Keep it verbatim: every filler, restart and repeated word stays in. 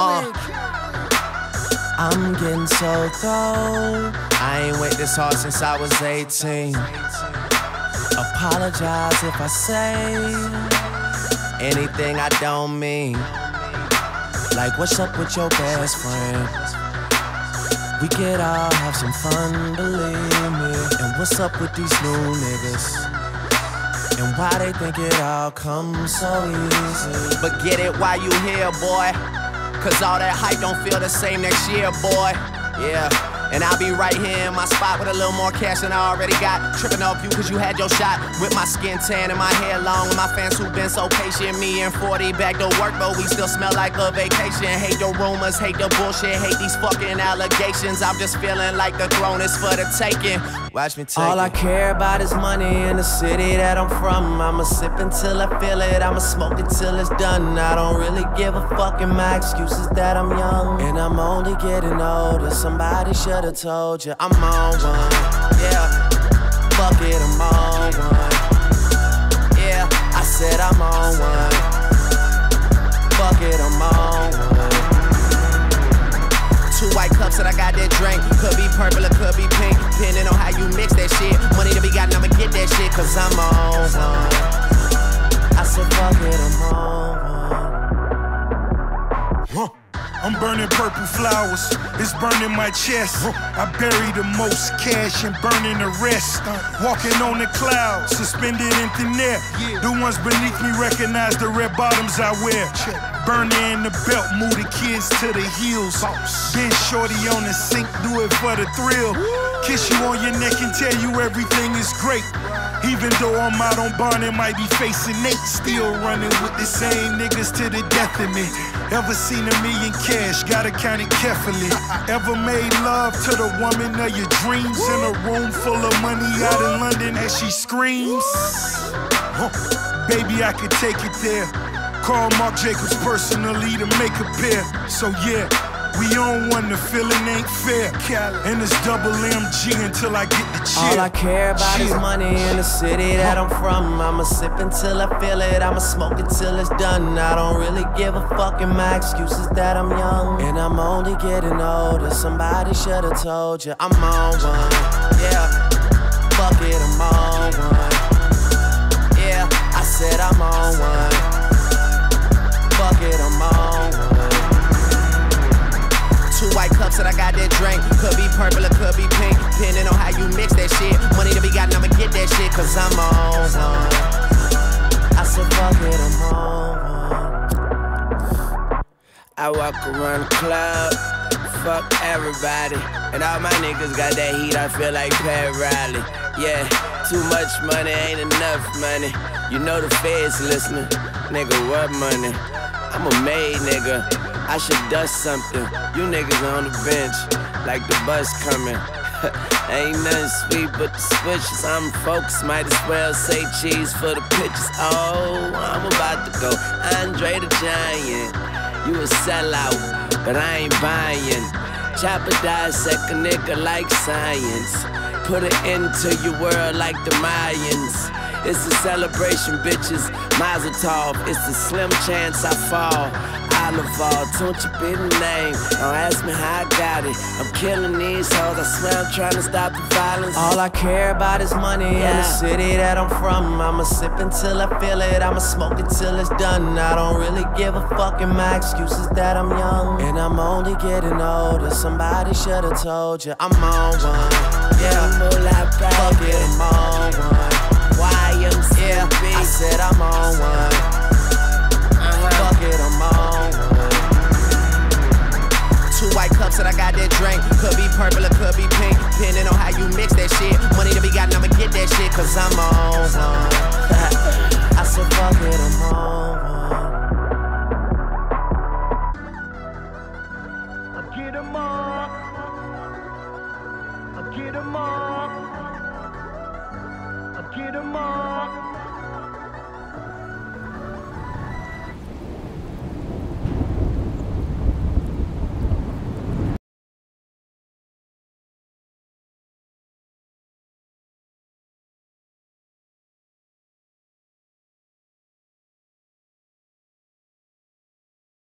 Uh, I'm getting so cold. I ain't wait this hard since I was eighteen. Apologize if I say anything I don't mean. Like, what's up with your best friend? We could all have some fun, believe me. And what's up with these new niggas? And why they think it all comes so easy? But get it while you here, boy. Cause all that hype don't feel the same next year, boy. Yeah. And I'll be right here in my spot with a little more cash than I already got. Tripping off you cause you had your shot. With my skin tan and my hair long. And my fans who been so patient. Me and forty back to work, but we still smell like a vacation. Hate the rumors, hate the bullshit, hate these fucking allegations. I'm just feeling like the throne is for the taking. Watch me take All it. I care about is money in the city that I'm from. I'ma sip until I feel it, I'ma smoke it till it's done. I don't really give a fuck, and my excuse is that I'm young. And I'm only getting older, somebody should've told you I'm on one. Yeah, fuck it, I'm on one. Yeah, I said I'm on one. Fuck it, I'm on one. Two white cups that I got that drink. Could be purple or could be pink, depending on how you mix that shit. Money to be got, I'ma get that shit, cause I'm on one. I said fuck it, I'm on one. Huh. I'm burning purple flowers, it's burning my chest. I bury the most cash and burning the rest. Walking on the clouds, suspended in thin air. The ones beneath me recognize the red bottoms I wear. Burner in the belt, move the kids to the heels. Been shorty on the sink, do it for the thrill. Kiss you on your neck and tell you everything is great. Even though I'm out on bond and might be facing Nate, still running with the same niggas to the death of me. Ever seen a million cash, gotta count it carefully. Ever made love to the woman of your dreams in a room full of money out in London as she screams? Huh. Baby, I could take it there. Call Marc Jacobs personally to make a pair. So yeah, we on one, the feeling ain't fair. And it's double M G until I get the cheer. All I care about cheer. Is money in the city that I'm from. I'ma sip until I feel it, I'ma smoke it till it's done. I don't really give a fuck, and my excuse is that I'm young. And I'm only getting older, somebody should've told you I'm on one. Yeah, fuck it, I'm on one. Yeah, I said I'm on one. Fuck it, I'm on one. Two white cups that I got that drink. Could be purple or could be pink, depending on how you mix that shit. Money to be got, I'ma get that shit, cause I'm on one. I said fuck it, I'm on one. I walk around the club, fuck everybody. And all my niggas got that heat, I feel like Pat Riley. Yeah, too much money ain't enough money. You know the feds listening. Nigga, what money? I'm a made nigga. I should dust something. You niggas on the bench, like the bus coming. Ain't nothing sweet but the switches. I'm focused, might as well say cheese for the pitches. Oh, I'm about to go Andre the Giant. You a sellout, but I ain't buying. Chopper dissect a nigga like science. Put it into your world like the Mayans. It's a celebration, bitches. Mazel tov. It's a slim chance I fall. Oliver, don't you be the name. Don't ask me how I got it. I'm killing these hoes. I swear I'm trying to stop the violence. All I care about is money yeah. in the city that I'm from. I'ma sip until I feel it. I'ma smoke it till it's done. I don't really give a fuck, and my excuse is that I'm young. And I'm only getting older. Somebody should've told you I'm on one. Yeah, fuck it, I'm on one. Y M C B. Yeah, I said I'm on one. Uh-huh. Fuck it, I'm on one. Two white cups that I got that drink. Could be purple or could be pink, depending on how you mix that shit. Money to be got, I'ma get that shit, cause I'm on